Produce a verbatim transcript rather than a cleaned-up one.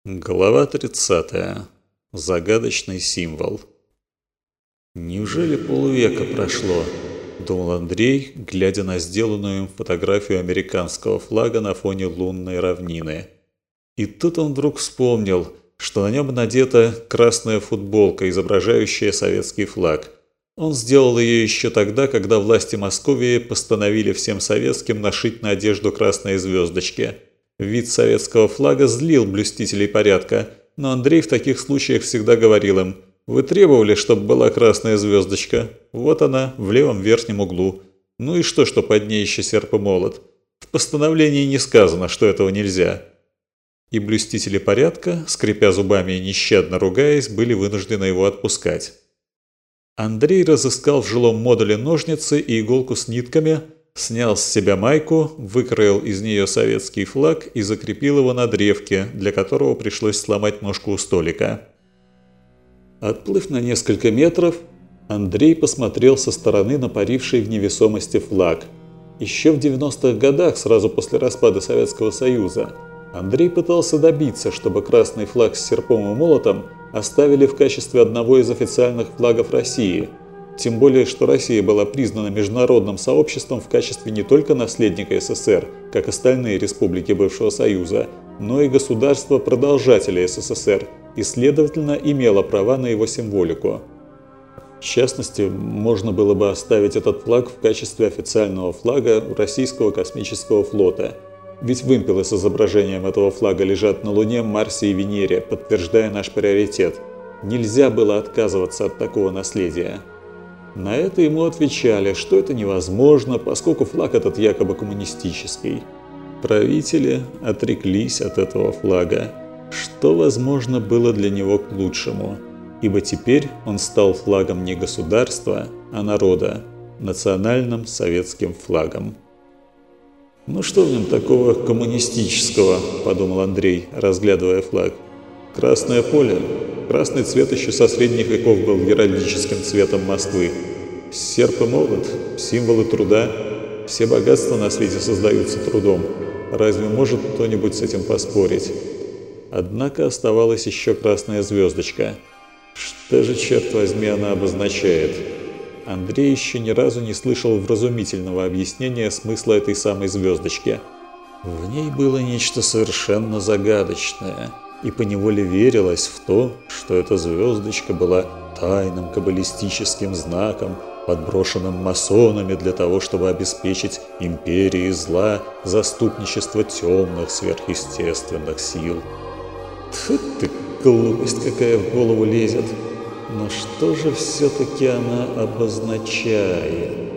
Глава тридцатая. Загадочный символ. «Неужели полвека прошло?» – думал Андрей, глядя на сделанную им фотографию американского флага на фоне лунной равнины. И тут он вдруг вспомнил, что на нем надета красная футболка, изображающая советский флаг. Он сделал ее еще тогда, когда власти Московии постановили всем советским нашить на одежду красные звездочки. Вид советского флага злил блюстителей порядка, но Андрей в таких случаях всегда говорил им: «Вы требовали, чтобы была красная звездочка? Вот она, в левом верхнем углу. Ну и что, что под ней еще серп и молот? В постановлении не сказано, что этого нельзя». И блюстители порядка, скрипя зубами и нещадно ругаясь, были вынуждены его отпускать. Андрей разыскал в жилом модуле ножницы и иголку с нитками, снял с себя майку, выкроил из нее советский флаг и закрепил его на древке, для которого пришлось сломать ножку у столика. Отплыв на несколько метров, Андрей посмотрел со стороны на паривший в невесомости флаг. Еще в девяностых годах, сразу после распада Советского Союза, Андрей пытался добиться, чтобы красный флаг с серпом и молотом оставили в качестве одного из официальных флагов России. Тем более, что Россия была признана международным сообществом в качестве не только наследника СССР, как остальные республики бывшего Союза, но и государства-продолжателя СССР, и, следовательно, имела права на его символику. В частности, можно было бы оставить этот флаг в качестве официального флага Российского космического флота. Ведь вымпелы с изображением этого флага лежат на Луне, Марсе и Венере, подтверждая наш приоритет. Нельзя было отказываться от такого наследия. На это ему отвечали, что это невозможно, поскольку флаг этот якобы коммунистический. Правители отреклись от этого флага, что, возможно, было для него к лучшему, ибо теперь он стал флагом не государства, а народа, национальным советским флагом. «Ну что в нем такого коммунистического?» – подумал Андрей, разглядывая флаг. «Красное поле. Красный цвет еще со средних веков был геральдическим цветом Москвы. Серп и молот – символы труда. Все богатства на свете создаются трудом. Разве может кто-нибудь с этим поспорить?» Однако оставалась еще красная звездочка. Что же, черт возьми, она обозначает? Андрей еще ни разу не слышал вразумительного объяснения смысла этой самой звездочки. В ней было нечто совершенно загадочное, и поневоле верилось в то, что эта звездочка была тайным каббалистическим знаком, подброшенным масонами для того, чтобы обеспечить империи зла заступничество темных сверхъестественных сил. Тьфу ты, глупость какая в голову лезет! Но что же все-таки она обозначает?